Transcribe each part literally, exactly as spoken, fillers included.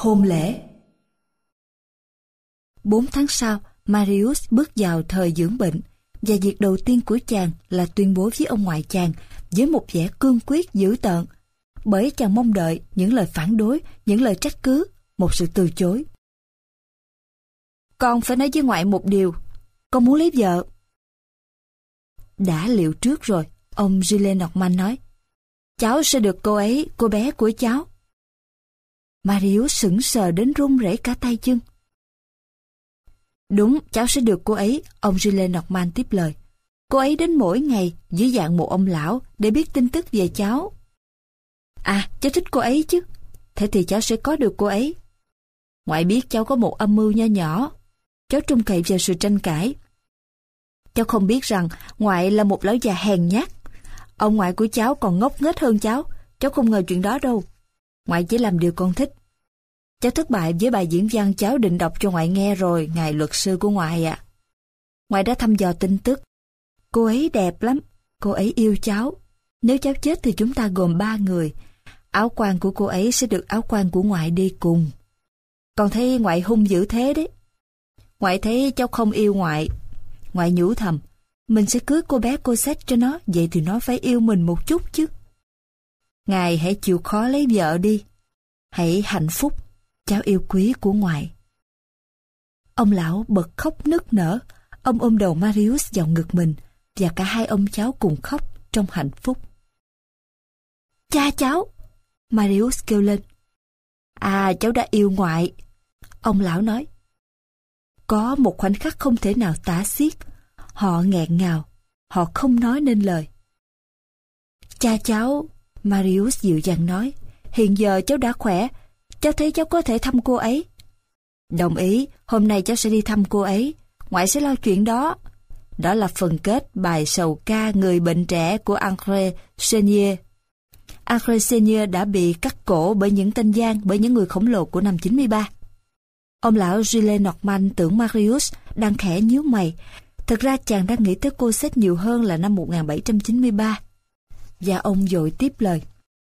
Hôn lễ. Bốn tháng sau, Marius bước vào thời dưỡng bệnh, và việc đầu tiên của chàng là tuyên bố với ông ngoại chàng với một vẻ cương quyết dữ tợn, bởi chàng mong đợi những lời phản đối, những lời trách cứ, một sự từ chối. Con phải nói với ngoại một điều, con muốn lấy vợ. Đã liệu trước rồi, ông Gillenormand nói. Cháu sẽ được cô ấy, cô bé của cháu. Marius sững sờ đến run rẩy cả tay chân. Đúng, cháu sẽ được cô ấy, ông Gillenormand tiếp lời. Cô ấy đến mỗi ngày dưới dạng một ông lão để biết tin tức về cháu. À, cháu thích cô ấy chứ. Thế thì cháu sẽ có được cô ấy. Ngoại biết cháu có một âm mưu nho nhỏ. Cháu trông cậy vào sự tranh cãi. Cháu không biết rằng ngoại là một lão già hèn nhát. Ông ngoại của cháu còn ngốc nghếch hơn cháu. Cháu không ngờ chuyện đó đâu. Ngoại chỉ làm điều con thích. Cháu thất bại với bài diễn văn cháu định đọc cho ngoại nghe rồi, ngài luật sư của ngoại ạ. À. Ngoại đã thăm dò tin tức. Cô ấy đẹp lắm. Cô ấy yêu cháu. Nếu cháu chết thì chúng ta gồm ba người. Áo quan của cô ấy sẽ được áo quan của ngoại đi cùng. Còn thấy ngoại hung dữ thế đấy. Ngoại thấy cháu không yêu ngoại. Ngoại nhủ thầm, mình sẽ cưới cô bé Cosette cho nó, vậy thì nó phải yêu mình một chút chứ. Ngài hãy chịu khó lấy vợ đi. Hãy hạnh phúc, cháu yêu quý của ngoại. Ông lão bật khóc nức nở. Ông ôm đầu Marius vào ngực mình, và cả hai ông cháu cùng khóc trong hạnh phúc. Cha cháu! Marius kêu lên. À, cháu đã yêu ngoại. Ông lão nói. Có một khoảnh khắc không thể nào tả xiết. Họ nghẹn ngào. Họ không nói nên lời. Cha cháu, Marius dịu dàng nói, hiện giờ cháu đã khỏe. Cháu thấy cháu có thể thăm cô ấy. Đồng ý, hôm nay cháu sẽ đi thăm cô ấy. Ngoại sẽ lo chuyện đó. Đó là phần kết bài sầu ca Người bệnh trẻ của André Chenier. André Chenier đã bị cắt cổ bởi những tên gian, bởi những người khổng lồ của năm chín mươi ba. Ông lão Gillenormand tưởng Marius đang khẽ nhíu mày. Thực ra chàng đang nghĩ tới Cosette nhiều hơn là năm một nghìn bảy trăm chín mươi ba. Và ông vội tiếp lời.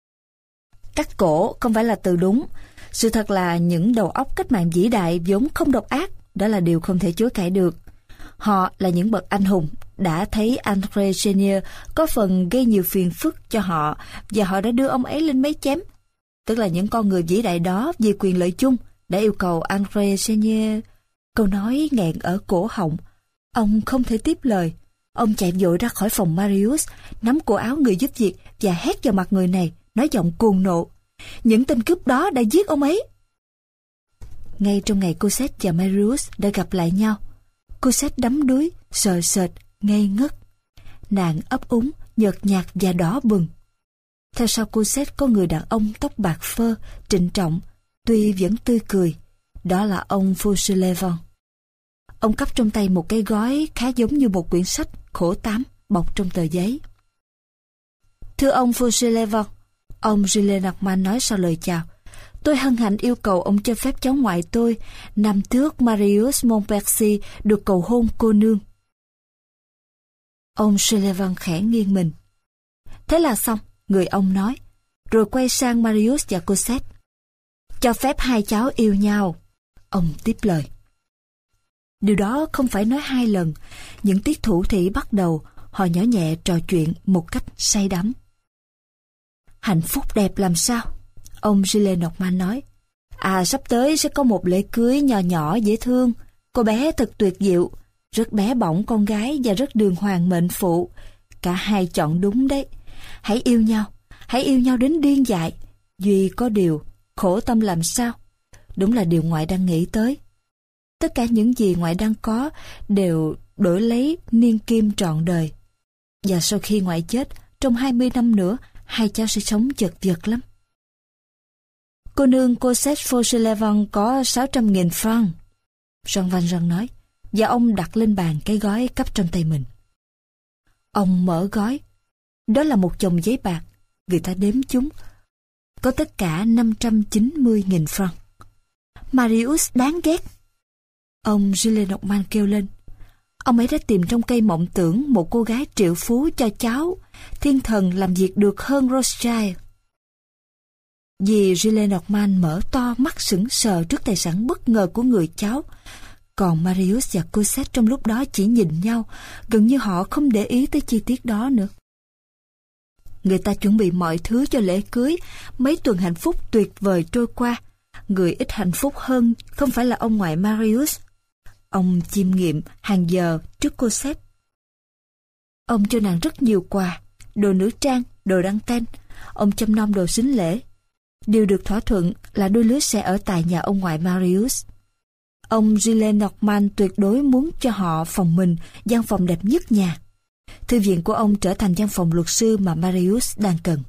Cắt cổ không phải là từ đúng. Sự thật là những đầu óc cách mạng vĩ đại vốn không độc ác. Đó là điều không thể chối cãi được. Họ là những bậc anh hùng, đã thấy André Chenier có phần gây nhiều phiền phức cho họ, và họ đã đưa ông ấy lên máy chém. Tức là những con người vĩ đại đó vì quyền lợi chung đã yêu cầu André Chenier. Câu nói nghẹn ở cổ họng. Ông không thể tiếp lời. Ông chạy vội ra khỏi phòng Marius, nắm cổ áo người giúp việc và hét vào mặt người này, nói giọng cuồng nộ. Những tên cướp đó đã giết ông ấy. Ngay trong ngày Cosette và Marius đã gặp lại nhau, Cosette đắm đuối, sợ sệt, ngây ngất. Nàng ấp úng, nhợt nhạt và đỏ bừng. Theo sau Cosette có người đàn ông tóc bạc phơ, trịnh trọng, tuy vẫn tươi cười. Đó là ông Fauchelevent. Ông cắp trong tay một cái gói khá giống như một quyển sách khổ tám bọc trong tờ giấy. Thưa ông Fauchelevent, ông Gillenormand nói sau lời chào, tôi hân hạnh yêu cầu ông cho phép cháu ngoại tôi, năm trước Marius Montpensier, được cầu hôn cô nương. Ông Fauchelevent khẽ nghiêng mình. Thế là xong, người ông nói, rồi quay sang Marius và Cosette. Cho phép hai cháu yêu nhau. Ông tiếp lời. Điều đó không phải nói hai lần. Những tiết thủ thỉ bắt đầu, họ nhỏ nhẹ trò chuyện một cách say đắm. Hạnh phúc đẹp làm sao? Ông Gillenormand nói. À, sắp tới sẽ có một lễ cưới nhỏ nhỏ dễ thương. Cô bé thật tuyệt diệu, rất bé bỏng con gái và rất đường hoàng mệnh phụ. Cả hai chọn đúng đấy. Hãy yêu nhau, hãy yêu nhau đến điên dại. Duy có điều, khổ tâm làm sao? Đúng là điều ngoại đang nghĩ tới. Tất cả những gì ngoại đang có đều đổi lấy niên kim trọn đời. Và sau khi ngoại chết, trong hai mươi năm nữa, hai cháu sẽ sống chật vật lắm. Cô nương Cosette Fauchelevent có sáu trăm nghìn franc. Jean Valjean nói, và ông đặt lên bàn cái gói cắp trong tay mình. Ông mở gói. Đó là một chồng giấy bạc. Người ta đếm chúng. Có tất cả năm trăm chín mươi nghìn franc. Marius đáng ghét. Ông Gillenormand kêu lên. Ông ấy đã tìm trong cây mộng tưởng một cô gái triệu phú cho cháu. Thiên thần làm việc được hơn Rothschild. Dì Gilles Norman mở to mắt sững sờ trước tài sản bất ngờ của người cháu. Còn Marius và Cosette trong lúc đó chỉ nhìn nhau, gần như họ không để ý tới chi tiết đó nữa. Người ta chuẩn bị mọi thứ cho lễ cưới, mấy tuần hạnh phúc tuyệt vời trôi qua. Người ít hạnh phúc hơn không phải là ông ngoại Marius. Ông chiêm nghiệm hàng giờ trước Cosette. Ông cho nàng rất nhiều quà, đồ nữ trang, đồ đăng ten. Ông chăm nom đồ sính lễ. Điều được thỏa thuận là đôi lứa sẽ ở tại nhà ông ngoại Marius. Ông Gilles Norman tuyệt đối muốn cho họ phòng mình, gian phòng đẹp nhất nhà. Thư viện của ông trở thành văn phòng luật sư mà Marius đang cần.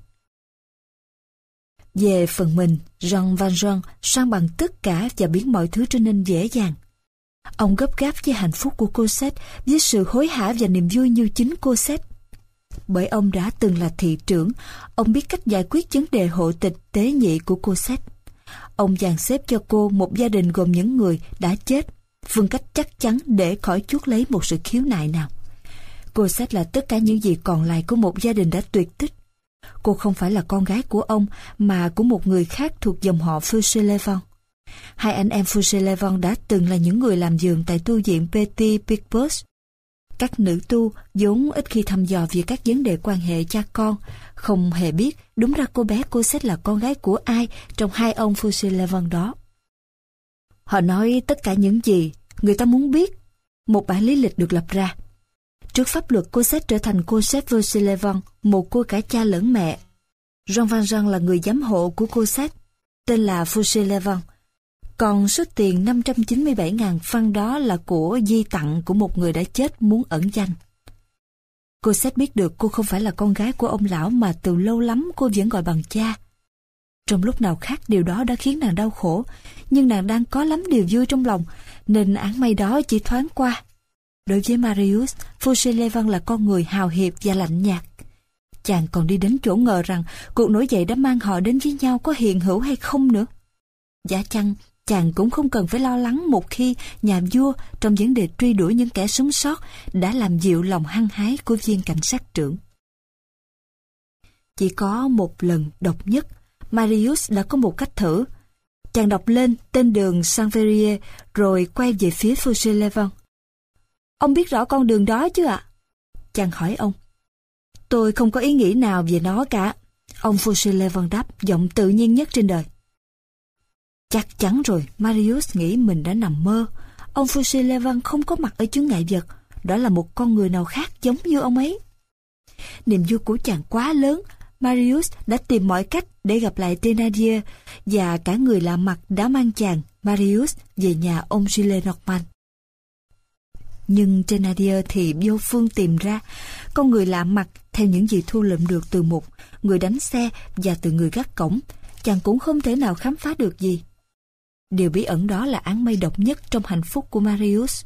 Về phần mình, Jean Valjean san bằng tất cả và biến mọi thứ trở nên dễ dàng. Ông gấp gáp với hạnh phúc của Cosette với sự hối hả và niềm vui như chính Cosette. Bởi ông đã từng là thị trưởng, ông biết cách giải quyết vấn đề hộ tịch tế nhị của Cosette. Ông dàn xếp cho cô một gia đình gồm những người đã chết, phương cách chắc chắn để khỏi chuốc lấy một sự khiếu nại nào. Cosette là tất cả những gì còn lại của một gia đình đã tuyệt tích. Cô không phải là con gái của ông, mà của một người khác thuộc dòng họ Fauchelevent. Hai anh em Fauchelevent đã từng là những người làm giường tại tu viện Petit Picpus. Các nữ tu vốn ít khi thăm dò về các vấn đề quan hệ cha con, không hề biết đúng ra cô bé Cosette là con gái của ai trong hai ông Fauchelevent đó. Họ nói tất cả những gì người ta muốn biết. Một bản lý lịch được lập ra. Trước pháp luật, Cosette trở thành Cosette Fauchelevent, một cô cả cha lẫn mẹ. Jean Valjean là người giám hộ của Cosette, tên là Fauchelevent. Còn số tiền năm trăm chín mươi bảy nghìn franc đó là của di tặng của một người đã chết muốn ẩn danh. Cosette biết được cô không phải là con gái của ông lão mà từ lâu lắm cô vẫn gọi bằng cha. Trong lúc nào khác điều đó đã khiến nàng đau khổ, nhưng nàng đang có lắm điều vui trong lòng, nên áng mây đó chỉ thoáng qua. Đối với Marius, Fauchelevent là con người hào hiệp và lạnh nhạt. Chàng còn đi đến chỗ ngờ rằng cuộc nổi dậy đã mang họ đến với nhau có hiện hữu hay không nữa. Giả chăng, chàng cũng không cần phải lo lắng một khi nhà vua trong vấn đề truy đuổi những kẻ sống sót đã làm dịu lòng hăng hái của viên cảnh sát trưởng. Chỉ có một lần độc nhất, Marius đã có một cách thử. Chàng đọc lên tên đường Saint-Verrier rồi quay về phía Fauchelevent. Ông biết rõ con đường đó chứ ạ? Chàng hỏi ông. Tôi không có ý nghĩ nào về nó cả. Ông Fauchelevent đáp, giọng tự nhiên nhất trên đời. Chắc chắn rồi, Marius nghĩ mình đã nằm mơ. Ông Fauchelevent không có mặt ở chướng ngại vật. Đó là một con người nào khác giống như ông ấy. Niềm vui của chàng quá lớn. Marius đã tìm mọi cách để gặp lại Thénardier, và cả người lạ mặt đã mang chàng, Marius, về nhà ông Gilles Norman. Nhưng Thénardier thì vô phương tìm ra. Con người lạ mặt, theo những gì thu lượm được từ một người đánh xe và từ người gác cổng, chàng cũng không thể nào khám phá được gì. Điều bí ẩn đó là áng mây độc nhất trong hạnh phúc của Marius.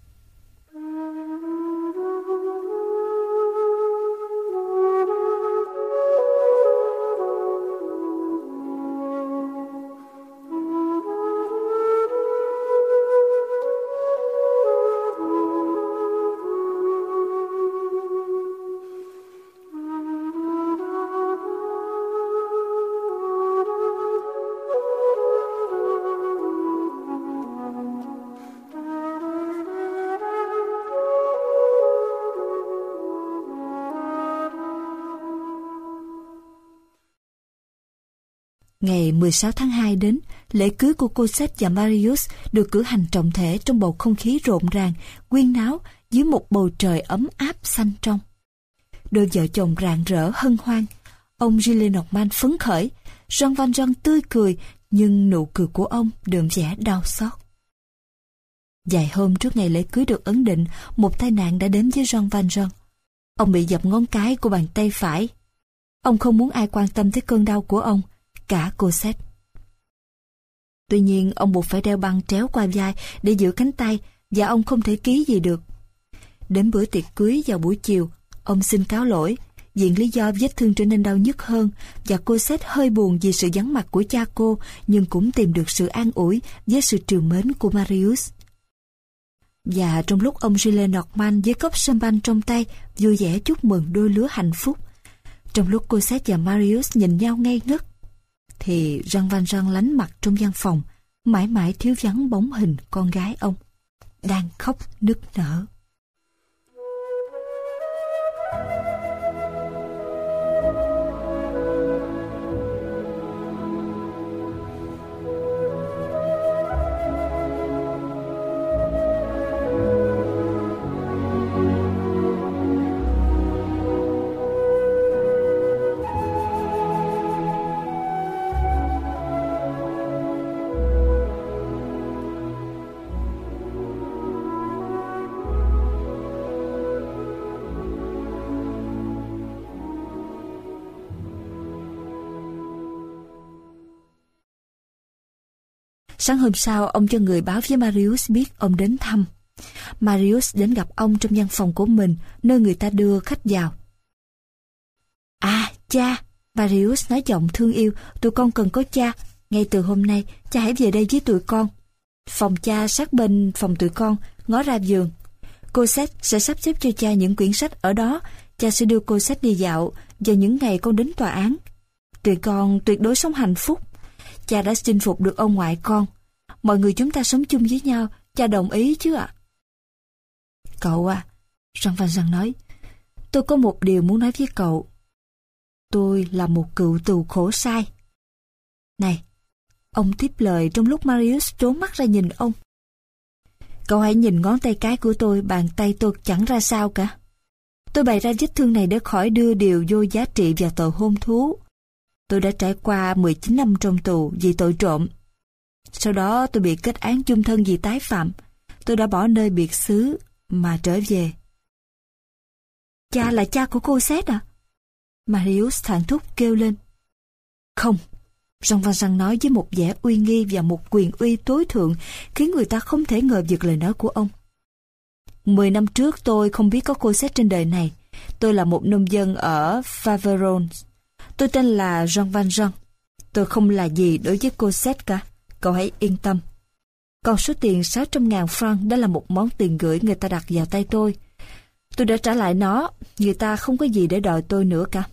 Ngày mười sáu tháng hai đến, lễ cưới của Cosette và Marius được cử hành trọng thể trong bầu không khí rộn ràng, huyên náo dưới một bầu trời ấm áp xanh trong. Đôi vợ chồng rạng rỡ hân hoan. Ông Gilles Norman phấn khởi, Jean Valjean tươi cười, nhưng nụ cười của ông đượm vẻ đau xót. Vài hôm trước ngày lễ cưới được ấn định, một tai nạn đã đến với Jean Valjean. Ông bị dập ngón cái của bàn tay phải. Ông không muốn ai quan tâm tới cơn đau của ông, cả Cosette. Tuy nhiên, ông buộc phải đeo băng tréo qua vai để giữ cánh tay, và ông không thể ký gì được. Đến bữa tiệc cưới vào buổi chiều, ông xin cáo lỗi, viện lý do vết thương trở nên đau nhức hơn, và Cosette hơi buồn vì sự vắng mặt của cha cô, nhưng cũng tìm được sự an ủi với sự trìu mến của Marius. Và trong lúc ông Gilles Norman với cốc champagne trong tay vui vẻ chúc mừng đôi lứa hạnh phúc, trong lúc Cosette và Marius nhìn nhau ngây ngất, thì Jean Valjean lánh mặt trong gian phòng, mãi mãi thiếu vắng bóng hình con gái ông, đang khóc nức nở. Sáng hôm sau, ông cho người báo với Marius biết ông đến thăm. Marius đến gặp ông trong văn phòng của mình, nơi người ta đưa khách vào. À, cha, Marius nói giọng thương yêu, tụi con cần có cha. Ngay từ hôm nay, cha hãy về đây với tụi con. Phòng cha sát bên phòng tụi con, ngó ra vườn. Cosette sẽ sắp xếp cho cha những quyển sách ở đó. Cha sẽ đưa Cosette đi dạo vào những ngày con đến tòa án. Tụi con tuyệt đối sống hạnh phúc. Cha đã chinh phục được ông ngoại con. Mọi người chúng ta sống chung với nhau, cha đồng ý chứ ạ? À? Cậu à, Jean Valjean nói, tôi có một điều muốn nói với cậu. Tôi là một cựu tù khổ sai. Này, ông tiếp lời trong lúc Marius trốn mắt ra nhìn ông. Cậu hãy nhìn ngón tay cái của tôi, bàn tay tôi chẳng ra sao cả. Tôi bày ra vết thương này để khỏi đưa điều vô giá trị vào tội hôn thú. Tôi đã trải qua mười chín năm trong tù vì tội trộm. Sau đó tôi bị kết án chung thân vì tái phạm. Tôi đã bỏ nơi biệt xứ mà trở về. Cha là cha của Cosette à? Marius thảng thúc kêu lên. Không, Jean Valjean nói với một vẻ uy nghi và một quyền uy tối thượng khiến người ta không thể ngờ vực lời nói của ông. Mười năm trước tôi không biết có Cosette trên đời này. Tôi là một nông dân ở Faverolles. Tôi tên là Jean Valjean. Tôi không là gì đối với Cosette cả. Cậu hãy yên tâm. Còn số tiền sáu trăm ngàn franc đó là một món tiền gửi người ta đặt vào tay tôi. Tôi đã trả lại nó. Người ta không có gì để đòi tôi nữa cả.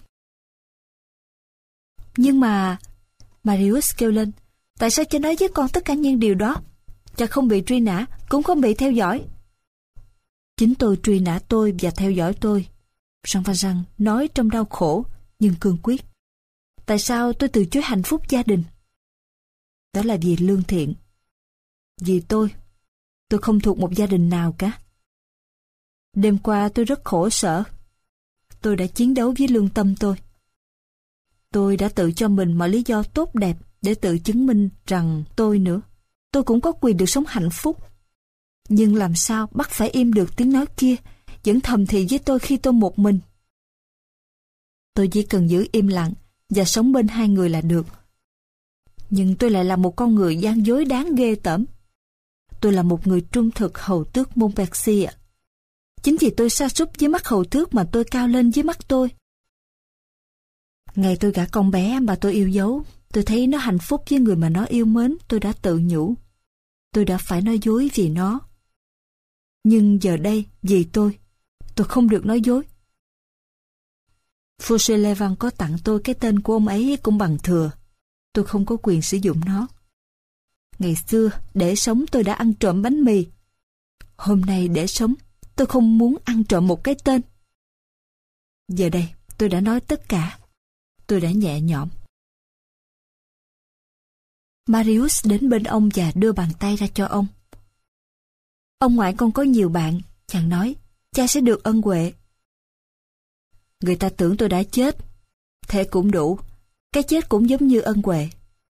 Nhưng mà... Marius kêu lên. Tại sao cha nói với con tất cả những điều đó? Cha không bị truy nã, cũng không bị theo dõi. Chính tôi truy nã tôi và theo dõi tôi. Jean Valjean nói trong đau khổ nhưng cương quyết. Tại sao tôi từ chối hạnh phúc gia đình? Đó là vì lương thiện. Vì tôi, tôi không thuộc một gia đình nào cả. Đêm qua tôi rất khổ sở. Tôi đã chiến đấu với lương tâm tôi. Tôi đã tự cho mình mọi lý do tốt đẹp để tự chứng minh rằng tôi nữa. Tôi cũng có quyền được sống hạnh phúc. Nhưng làm sao bắt phải im được tiếng nói kia, vẫn thầm thì với tôi khi tôi một mình. Tôi chỉ cần giữ im lặng và sống bên hai người là được. Nhưng tôi lại là một con người gian dối đáng ghê tởm. Tôi là một người trung thực hầu tước Montpensier. Chính vì tôi sa sút với mắt hầu tước mà tôi cao lên với mắt tôi. Ngày tôi gả con bé mà tôi yêu dấu, tôi thấy nó hạnh phúc với người mà nó yêu mến, tôi đã tự nhủ. Tôi đã phải nói dối vì nó. Nhưng giờ đây, vì tôi, tôi không được nói dối. Fauchelevent có tặng tôi cái tên của ông ấy cũng bằng thừa. Tôi không có quyền sử dụng nó. Ngày xưa, để sống tôi đã ăn trộm bánh mì. Hôm nay để sống, tôi không muốn ăn trộm một cái tên. Giờ đây, tôi đã nói tất cả. Tôi đã nhẹ nhõm. Marius đến bên ông và đưa bàn tay ra cho ông. Ông ngoại con có nhiều bạn, chàng nói, cha sẽ được ân huệ. Người ta tưởng tôi đã chết. Thế cũng đủ, cái chết cũng giống như ân huệ.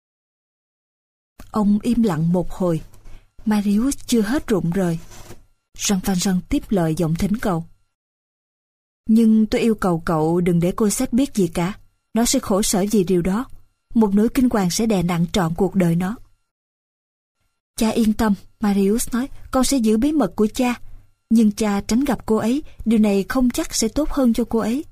Ông im lặng một hồi. Marius chưa hết rụng rời. Jean Valjean tiếp lời giọng thỉnh cầu. Nhưng tôi yêu cầu cậu đừng để Cosette biết gì cả. Nó sẽ khổ sở vì điều đó. Một nỗi kinh hoàng sẽ đè nặng trọn cuộc đời nó. Cha yên tâm, Marius nói, con sẽ giữ bí mật của cha. Nhưng cha tránh gặp cô ấy, điều này không chắc sẽ tốt hơn cho cô ấy.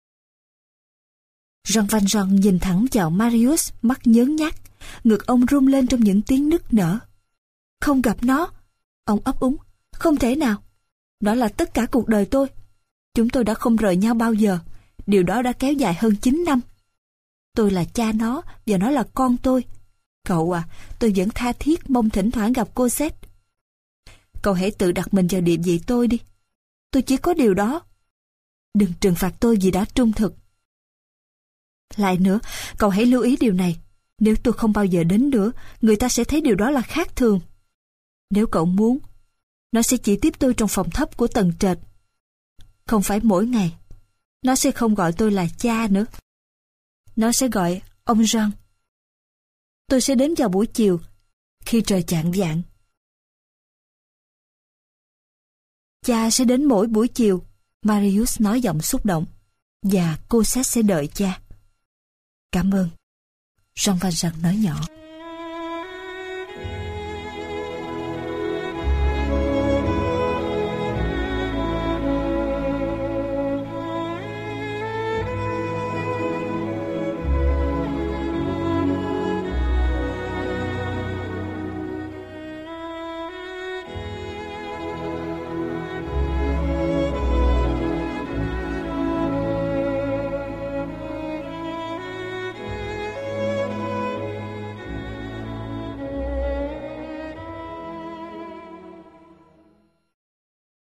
Jean Valjean nhìn thẳng vào Marius, mắt nhớn nhác, ngực ông rung lên trong những tiếng nức nở. Không gặp nó, ông ấp úng, không thể nào. Đó là tất cả cuộc đời tôi. Chúng tôi đã không rời nhau bao giờ. Điều đó đã kéo dài hơn chín năm. Tôi là cha nó và nó là con tôi. Cậu à, tôi vẫn tha thiết mong thỉnh thoảng gặp cô Seth. Cậu hãy tự đặt mình vào địa vị tôi đi. Tôi chỉ có điều đó. Đừng trừng phạt tôi vì đã trung thực. Lại nữa, cậu hãy lưu ý điều này. Nếu tôi không bao giờ đến nữa, người ta sẽ thấy điều đó là khác thường. Nếu cậu muốn, nó sẽ chỉ tiếp tôi trong phòng thấp của tầng trệt. Không phải mỗi ngày. Nó sẽ không gọi tôi là cha nữa. Nó sẽ gọi ông Jean. Tôi sẽ đến vào buổi chiều, khi trời chạng vạng. Cha sẽ đến mỗi buổi chiều, Marius nói giọng xúc động. Và cô Seth sẽ đợi cha. Cảm ơn, Jean Valjean nói nhỏ.